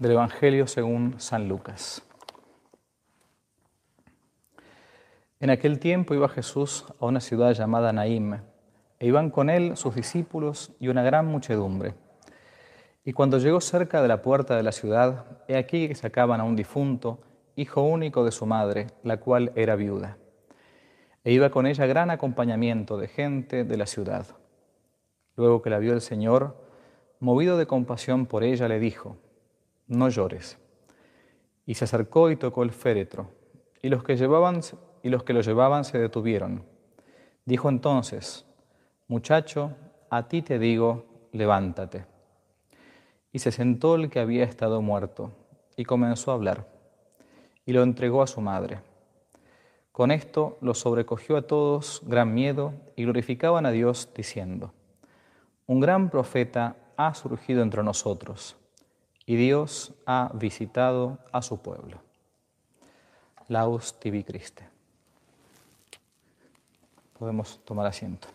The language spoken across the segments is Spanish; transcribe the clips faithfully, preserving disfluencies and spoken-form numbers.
Del Evangelio según San Lucas. En aquel tiempo iba Jesús a una ciudad llamada Naim, e iban con él sus discípulos y una gran muchedumbre. Y cuando llegó cerca de la puerta de la ciudad, he aquí que sacaban a un difunto, hijo único de su madre, la cual era viuda. E iba con ella gran acompañamiento de gente de la ciudad. Luego que la vio el Señor, movido de compasión por ella, le dijo: no llores. Y se acercó y tocó el féretro, y los que llevaban, y los que lo llevaban se detuvieron. Dijo entonces: muchacho, a ti te digo, levántate. Y se sentó el que había estado muerto, y comenzó a hablar, y lo entregó a su madre. Con esto los sobrecogió a todos gran miedo, y glorificaban a Dios, diciendo: un gran profeta ha surgido entre nosotros, y Dios ha visitado a su pueblo. Laus tibi Christe. Podemos tomar asiento.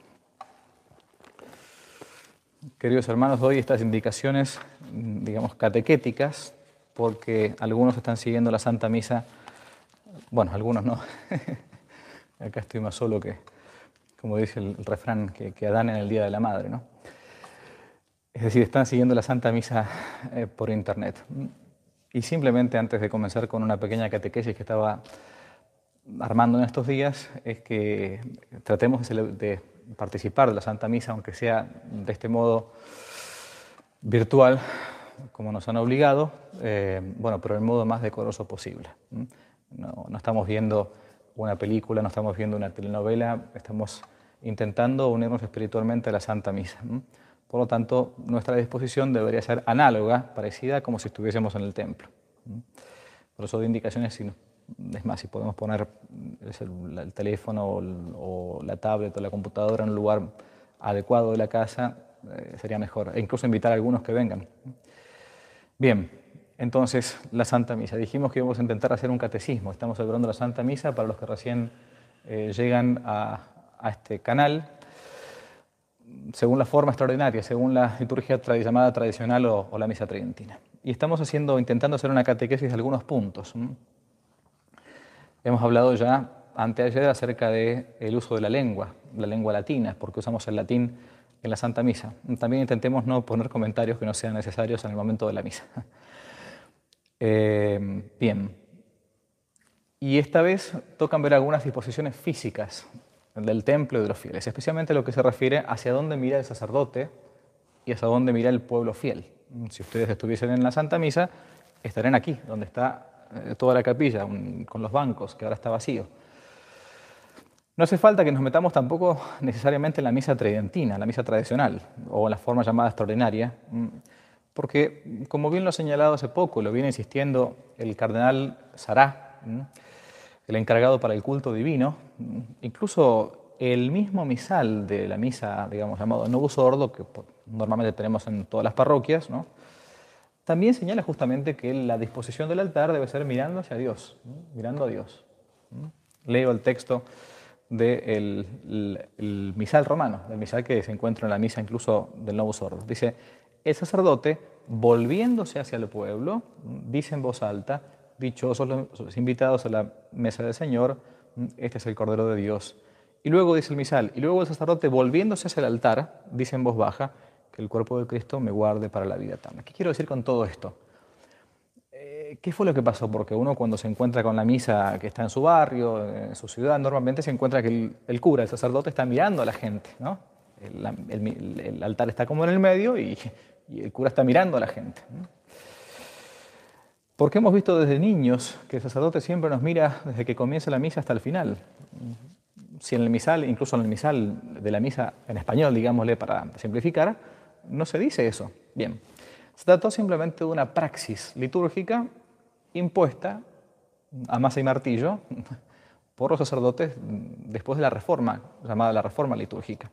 Queridos hermanos, doy estas indicaciones, digamos, catequéticas, porque algunos están siguiendo la Santa Misa, bueno, algunos no. Acá estoy más solo que, como dice el, el refrán, que, que Adán en el Día de la Madre, ¿no? Es decir, están siguiendo la Santa Misa eh, por internet. Y simplemente antes de comenzar con una pequeña catequesis que estaba armando en estos días, es que tratemos de, de participar de la Santa Misa, aunque sea de este modo virtual, como nos han obligado, eh, bueno, pero el modo más decoroso posible. No, no estamos viendo una película, no estamos viendo una telenovela, estamos intentando unirnos espiritualmente a la Santa Misa. Por lo tanto, nuestra disposición debería ser análoga, parecida, como si estuviésemos en el templo. Por eso doy indicaciones, si no, es más, si podemos poner el, el teléfono o, el, o la tablet o la computadora en un lugar adecuado de la casa, eh, sería mejor. E incluso invitar a algunos que vengan. Bien, entonces, la Santa Misa. Dijimos que íbamos a intentar hacer un catecismo. Estamos celebrando la Santa Misa para los que recién eh, llegan a, a este canal, según la forma extraordinaria, según la liturgia tra llamada tradicional o, o la misa tridentina. Y estamos haciendo, intentando hacer una catequesis de algunos puntos. ¿Mm? Hemos hablado ya anteayer acerca del uso de la lengua, la lengua latina, porque usamos el latín en la Santa Misa. También intentemos no poner comentarios que no sean necesarios en el momento de la misa. Eh, bien. Y esta vez tocan ver algunas disposiciones físicas del templo y de los fieles, especialmente lo que se refiere hacia dónde mira el sacerdote y hacia dónde mira el pueblo fiel. Si ustedes estuviesen en la Santa Misa, estarían aquí, donde está eh, toda la capilla, un, con los bancos, que ahora está vacío. No hace falta que nos metamos tampoco necesariamente en la misa tridentina, la misa tradicional, o en la forma llamada extraordinaria, porque, como bien lo ha señalado hace poco, lo viene insistiendo el cardenal Sará, el encargado para el culto divino, incluso el mismo misal de la misa, digamos, llamado Novus Ordo, que normalmente tenemos en todas las parroquias, ¿no? También señala justamente que la disposición del altar debe ser mirando hacia Dios, ¿no? Mirando a Dios. Leo el texto del el, el misal romano, del misal que se encuentra en la misa incluso del Novus Ordo. Dice: el sacerdote, volviéndose hacia el pueblo, dice en voz alta: dichosos los invitados a la mesa del Señor, este es el Cordero de Dios. Y luego dice el misal, y luego el sacerdote, volviéndose hacia el altar, dice en voz baja: que el cuerpo de Cristo me guarde para la vida eterna. ¿Qué quiero decir con todo esto? Eh, ¿Qué fue lo que pasó? Porque uno, cuando se encuentra con la misa que está en su barrio, en su ciudad, normalmente se encuentra que el, el cura, el sacerdote, está mirando a la gente, ¿no? El, el, el altar está como en el medio y, y el cura está mirando a la gente, ¿no? Porque hemos visto desde niños que el sacerdote siempre nos mira desde que comienza la misa hasta el final. Si en el misal, incluso en el misal de la misa en español, digámosle para simplificar, no se dice eso. Bien, se trató simplemente de una praxis litúrgica impuesta a masa y martillo por los sacerdotes después de la reforma, llamada la reforma litúrgica.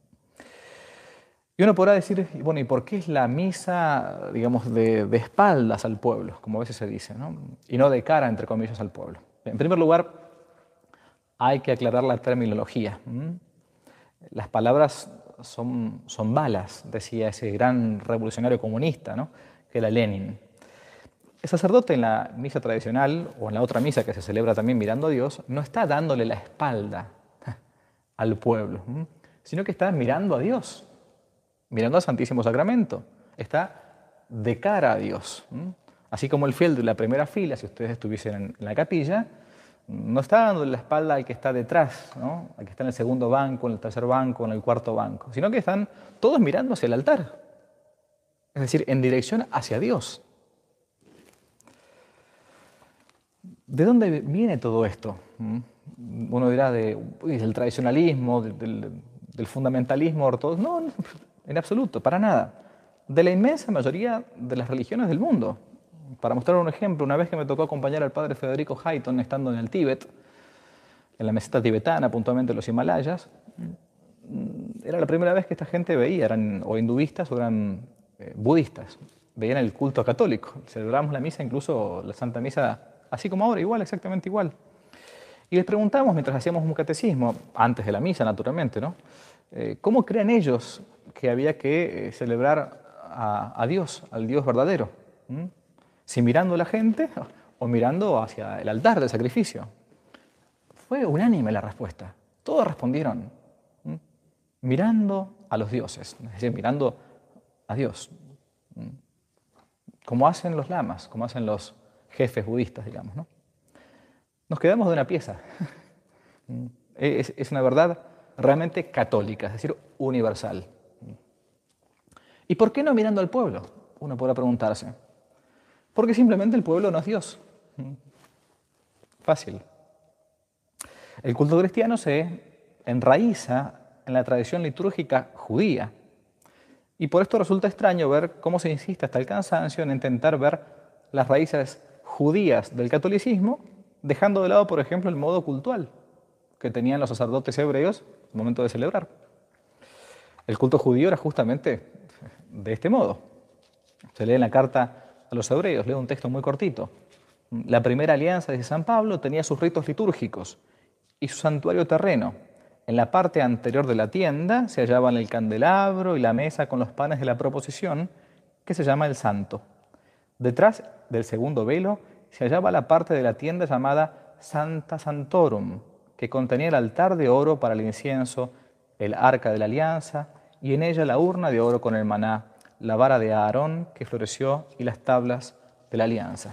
Y uno podrá decir, bueno, ¿y por qué es la misa, digamos, de, de espaldas al pueblo, como a veces se dice, ¿no? Y no de cara, entre comillas, al pueblo? En primer lugar, hay que aclarar la terminología. Las palabras son, son balas, decía ese gran revolucionario comunista, ¿no?, que era Lenin. El sacerdote en la misa tradicional o en la otra misa que se celebra también mirando a Dios, no está dándole la espalda al pueblo, ¿m? sino que está mirando a Dios, mirando al Santísimo Sacramento. Está de cara a Dios. ¿m? Así como el fiel de la primera fila, si ustedes estuviesen en la capilla, no está dándole la espalda al que está detrás, ¿no? al que está en el segundo banco, en el tercer banco, en el cuarto banco, sino que están todos mirando hacia el altar, es decir, en dirección hacia Dios. ¿De dónde viene todo esto? Uno dirá de, uy, del tradicionalismo, del, del fundamentalismo ortodoxo. No, no, en absoluto, para nada. De la inmensa mayoría de las religiones del mundo. Para mostrar un ejemplo, una vez que me tocó acompañar al padre Federico Hayton estando en el Tíbet, en la meseta tibetana, puntualmente en los Himalayas, era la primera vez que esta gente veía, eran o hinduistas o eran eh, budistas, veían el culto católico. Celebramos la misa, incluso la Santa Misa, así como ahora, igual, exactamente igual. Y les preguntamos, mientras hacíamos un catecismo, antes de la misa, naturalmente, ¿no? Eh, ¿Cómo creen ellos que había que eh, celebrar a, a Dios, al Dios verdadero? ¿Mm? Si mirando a la gente o mirando hacia el altar del sacrificio. Fue unánime la respuesta. Todos respondieron, ¿Mm? mirando a los dioses, es decir, mirando a Dios. ¿Mm? Como hacen los lamas, como hacen los jefes budistas, digamos, ¿no? Nos quedamos de una pieza. Es, es una verdad realmente católica, es decir, universal. ¿Y por qué no mirando al pueblo? Uno podrá preguntarse. Porque simplemente el pueblo no es Dios. Fácil. El culto cristiano se enraiza en la tradición litúrgica judía. Y por esto resulta extraño ver cómo se insiste hasta el cansancio en intentar ver las raíces judías del catolicismo, dejando de lado, por ejemplo, el modo cultual que tenían los sacerdotes hebreos al momento de celebrar. El culto judío era justamente de este modo. Se lee en la carta a los hebreos, leo un texto muy cortito. La primera alianza, dice San Pablo, tenía sus ritos litúrgicos y su santuario terreno. En la parte anterior de la tienda se hallaban el candelabro y la mesa con los panes de la proposición, que se llama el santo. Detrás del segundo velo se hallaba la parte de la tienda llamada Santa Santorum, que contenía el altar de oro para el incienso, el arca de la alianza, y en ella la urna de oro con el maná, la vara de Aarón que floreció y las tablas de la alianza.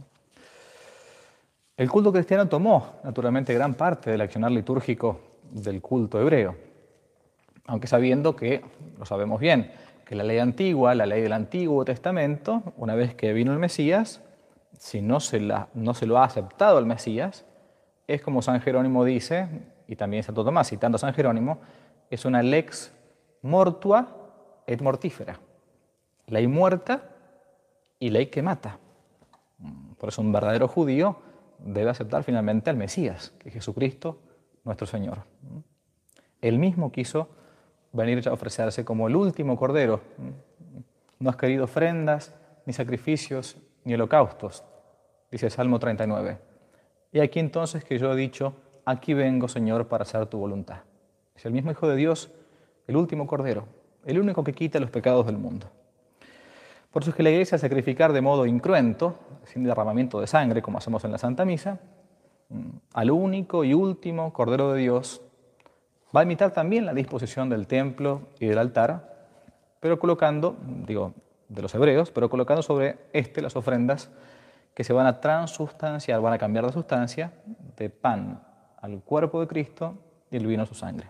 El culto cristiano tomó, naturalmente, gran parte del accionar litúrgico del culto hebreo, aunque sabiendo que, lo sabemos bien, que la ley antigua, la ley del Antiguo Testamento, una vez que vino el Mesías, si no se, la, no se lo ha aceptado el Mesías, es como San Jerónimo dice, y también Santo Tomás, citando a San Jerónimo, es una lex mortua et mortífera, ley muerta y ley que mata. Por eso un verdadero judío debe aceptar finalmente al Mesías, que es Jesucristo, nuestro Señor. Él mismo quiso venir a ofrecerse como el último cordero. No has querido ofrendas, ni sacrificios, ni holocaustos, dice el Salmo treinta y nueve. Y aquí entonces que yo he dicho, aquí vengo, Señor, para hacer tu voluntad. Es el mismo Hijo de Dios, el último cordero, el único que quita los pecados del mundo. Por eso es que la Iglesia, sacrificar de modo incruento, sin derramamiento de sangre, como hacemos en la Santa Misa, al único y último Cordero de Dios, va a imitar también la disposición del templo y del altar, pero colocando, digo, de los hebreos, pero colocando sobre este las ofrendas que se van a transustanciar, van a cambiar de sustancia, de pan al cuerpo de Cristo y el vino a su sangre.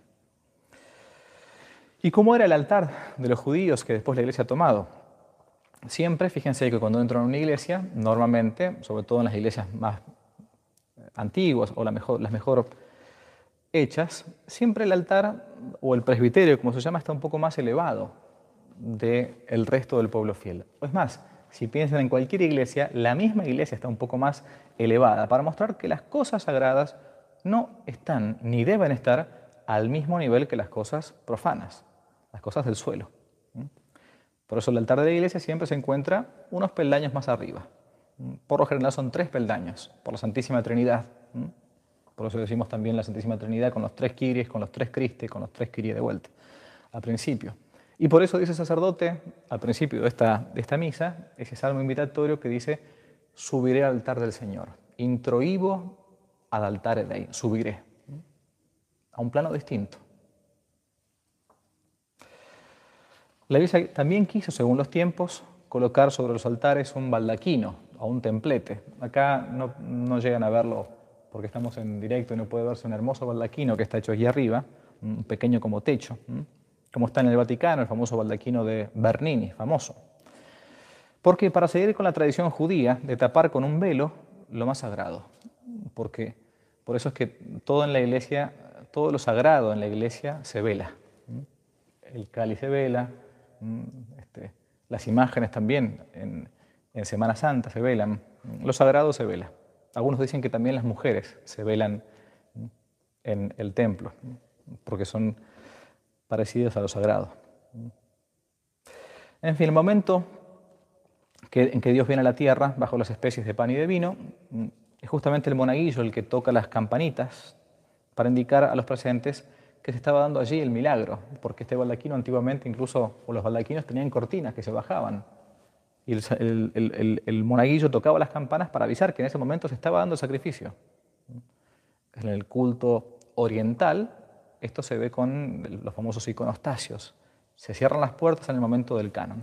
¿Y cómo era el altar de los judíos que después la Iglesia ha tomado? Siempre, fíjense que cuando entran a una iglesia, normalmente, sobre todo en las iglesias más antiguas o la mejor, las mejor hechas, siempre el altar o el presbiterio, como se llama, está un poco más elevado del resto del pueblo fiel. Es más, si piensan en cualquier iglesia, la misma iglesia está un poco más elevada para mostrar que las cosas sagradas no están ni deben estar al mismo nivel que las cosas profanas, las cosas del suelo. Por eso el altar de la iglesia siempre se encuentra unos peldaños más arriba. Por lo general son tres peldaños, por la Santísima Trinidad. Por eso decimos también la Santísima Trinidad con los tres kiries, con los tres cristes, con los tres kiries de vuelta, al principio. Y por eso dice el sacerdote, al principio de esta, de esta misa, ese salmo invitatorio que dice subiré al altar del Señor. Introibo ad altare Dei, subiré a un plano distinto. La Iglesia también quiso, según los tiempos, colocar sobre los altares un baldaquino o un templete. Acá no, no llegan a verlo porque estamos en directo y no puede verse un hermoso baldaquino que está hecho aquí arriba, un pequeño como techo, como está en el Vaticano, el famoso baldaquino de Bernini, famoso. Porque para seguir con la tradición judía de tapar con un velo lo más sagrado, porque por eso es que todo en la iglesia, todo lo sagrado en la iglesia se vela. El cáliz se vela, este, las imágenes también en, en Semana Santa se velan, lo sagrado se vela. Algunos dicen que también las mujeres se velan en el templo, porque son parecidas a lo sagrado. En fin, el momento que, en que Dios viene a la tierra bajo las especies de pan y de vino, es justamente el monaguillo el que toca las campanitas para indicar a los presentes que se estaba dando allí el milagro, porque este baldaquino antiguamente incluso, o los baldaquinos tenían cortinas que se bajaban, y el, el, el, el monaguillo tocaba las campanas para avisar que en ese momento se estaba dando el sacrificio. En el culto oriental, esto se ve con los famosos iconostasios. Se cierran las puertas en el momento del canon.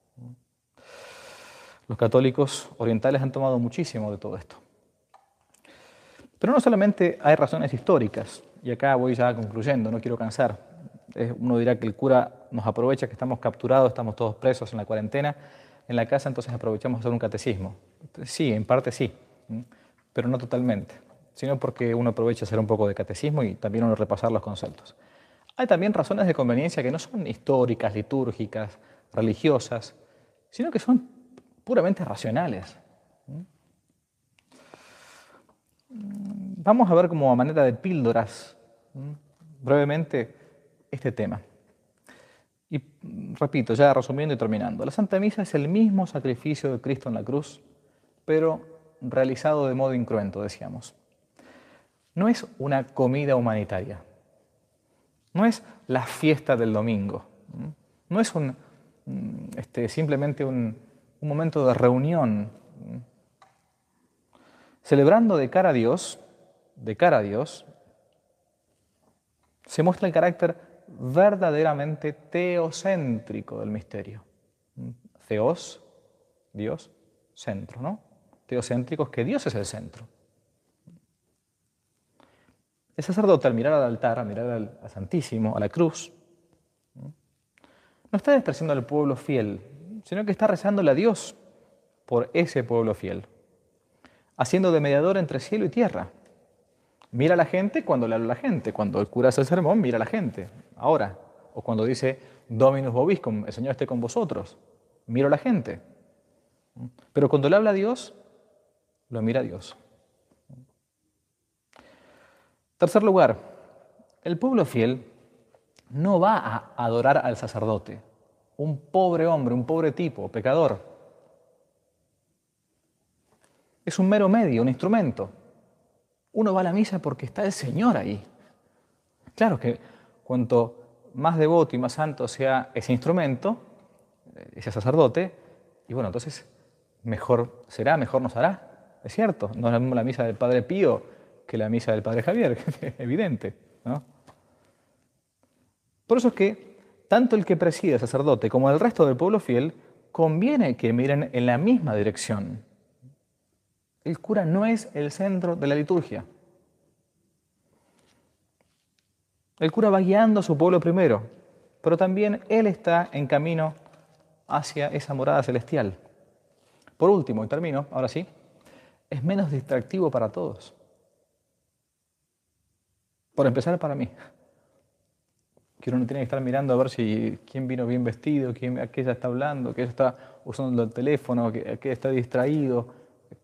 Los católicos orientales han tomado muchísimo de todo esto. Pero no solamente hay razones históricas, y acá voy ya concluyendo, no quiero cansar. Uno dirá que el cura nos aprovecha que estamos capturados, estamos todos presos en la cuarentena en la casa, entonces aprovechamos a hacer un catecismo. Sí, en parte sí, pero no totalmente, sino porque uno aprovecha a hacer un poco de catecismo y también uno repasar los conceptos. Hay también razones de conveniencia que no son históricas, litúrgicas, religiosas, sino que son puramente racionales. Vamos a ver como a manera de píldoras, brevemente, este tema. Y repito, ya resumiendo y terminando, la Santa Misa es el mismo sacrificio de Cristo en la cruz, pero realizado de modo incruento, decíamos. No es una comida humanitaria, no es la fiesta del domingo, no es un, este, simplemente un, un momento de reunión. Celebrando de cara a Dios, de cara a Dios, se muestra el carácter verdaderamente teocéntrico del misterio. Theos, Dios, centro, ¿no? Teocéntrico es que Dios es el centro. El sacerdote al mirar al altar, al mirar al, al Santísimo, a la cruz, no está despreciando al pueblo fiel, sino que está rezándole a Dios por ese pueblo fiel, haciendo de mediador entre cielo y tierra. Mira a la gente cuando le habla a la gente. Cuando el cura hace el sermón, mira a la gente. Ahora. O cuando dice Dominus vobiscum, el Señor esté con vosotros. Miro a la gente. Pero cuando le habla a Dios, lo mira a Dios. Tercer lugar, el pueblo fiel no va a adorar al sacerdote. Un pobre hombre, un pobre tipo, pecador. Es un mero medio, un instrumento. Uno va a la misa porque está el Señor ahí. Claro que cuanto más devoto y más santo sea ese instrumento, ese sacerdote, y bueno, entonces mejor será, mejor nos hará. Es cierto, no es la misma la misa del Padre Pío que la misa del Padre Javier, es evidente, ¿no? Por eso es que tanto el que preside el sacerdote como el resto del pueblo fiel conviene que miren en la misma dirección. El cura no es el centro de la liturgia. El cura va guiando a su pueblo primero, pero también él está en camino hacia esa morada celestial. Por último, y termino, ahora sí, es menos distractivo para todos. Por empezar, para mí. Que uno no tiene que estar mirando a ver si quién vino bien vestido, quién, a qué ella está hablando, que ella está usando el teléfono, a qué está distraído.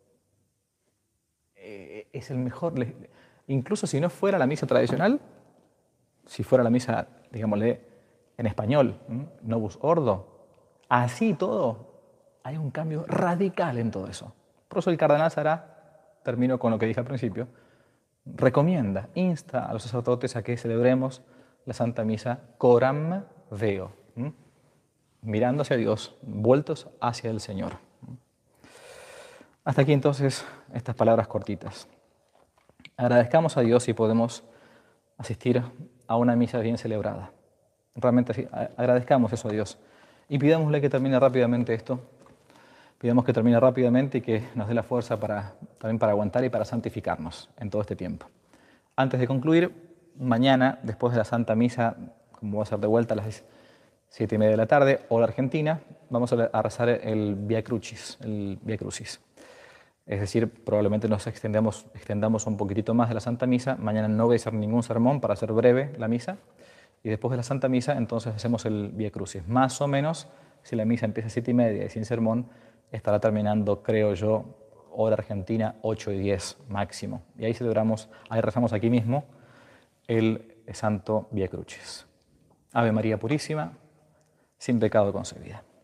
Es el mejor, incluso si no fuera la misa tradicional, si fuera la misa, digámosle, en español, Novus Ordo, así todo, hay un cambio radical en todo eso. Por eso el cardenal Sará, termino con lo que dije al principio, recomienda, insta a los sacerdotes a que celebremos la Santa Misa coram Deo, mirando hacia Dios, vueltos hacia el Señor. Hasta aquí entonces estas palabras cortitas. Agradezcamos a Dios si podemos asistir a una misa bien celebrada. Realmente sí, agradezcamos eso a Dios. Y pidámosle que termine rápidamente esto. Pidamos que termine rápidamente y que nos dé la fuerza para, también para aguantar y para santificarnos en todo este tiempo. Antes de concluir, mañana, después de la Santa Misa, como va a ser de vuelta a las siete y media de la tarde, hora argentina, vamos a rezar el Via Crucis, el Via Crucis. Es decir, probablemente nos extendamos, extendamos un poquitito más de la Santa Misa. Mañana no voy a hacer ningún sermón para hacer breve la misa. Y después de la Santa Misa, entonces hacemos el Via Crucis. Más o menos, si la misa empieza a siete y media y sin sermón, estará terminando, creo yo, hora argentina, ocho y diez máximo. Y ahí celebramos, ahí rezamos aquí mismo el Santo Via Crucis. Ave María Purísima, sin pecado concebida.